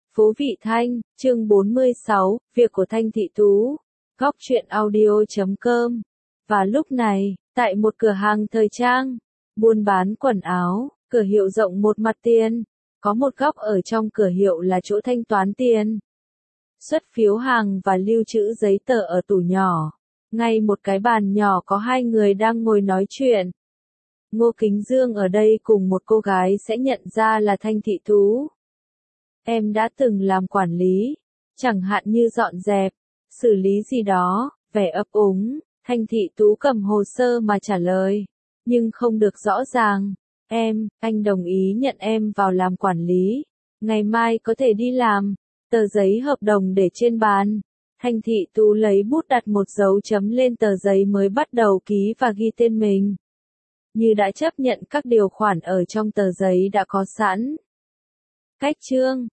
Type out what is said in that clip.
Phố Vị Thanh, chương 46, việc của Thanh Thị Tú, góc truyện audio.com. Và lúc này, tại một cửa hàng thời trang, buôn bán quần áo, cửa hiệu rộng một mặt tiền, có một góc ở trong cửa hiệu là chỗ thanh toán tiền, xuất phiếu hàng và lưu trữ giấy tờ ở tủ nhỏ. Ngay một cái bàn nhỏ có hai người đang ngồi nói chuyện. Ngô Kính Dương ở đây cùng một cô gái sẽ nhận ra là Thanh Thị Tú. Em đã từng làm quản lý, chẳng hạn như dọn dẹp, xử lý gì đó, vẻ ấp úng, Thanh Thị Tú cầm hồ sơ mà trả lời, nhưng không được rõ ràng. Anh đồng ý nhận em vào làm quản lý, ngày mai có thể đi làm, tờ giấy hợp đồng để trên bàn. Thanh Thị Tú lấy bút đặt một dấu chấm lên tờ giấy mới bắt đầu ký và ghi tên mình. Như đã chấp nhận các điều khoản ở trong tờ giấy đã có sẵn. Cách chương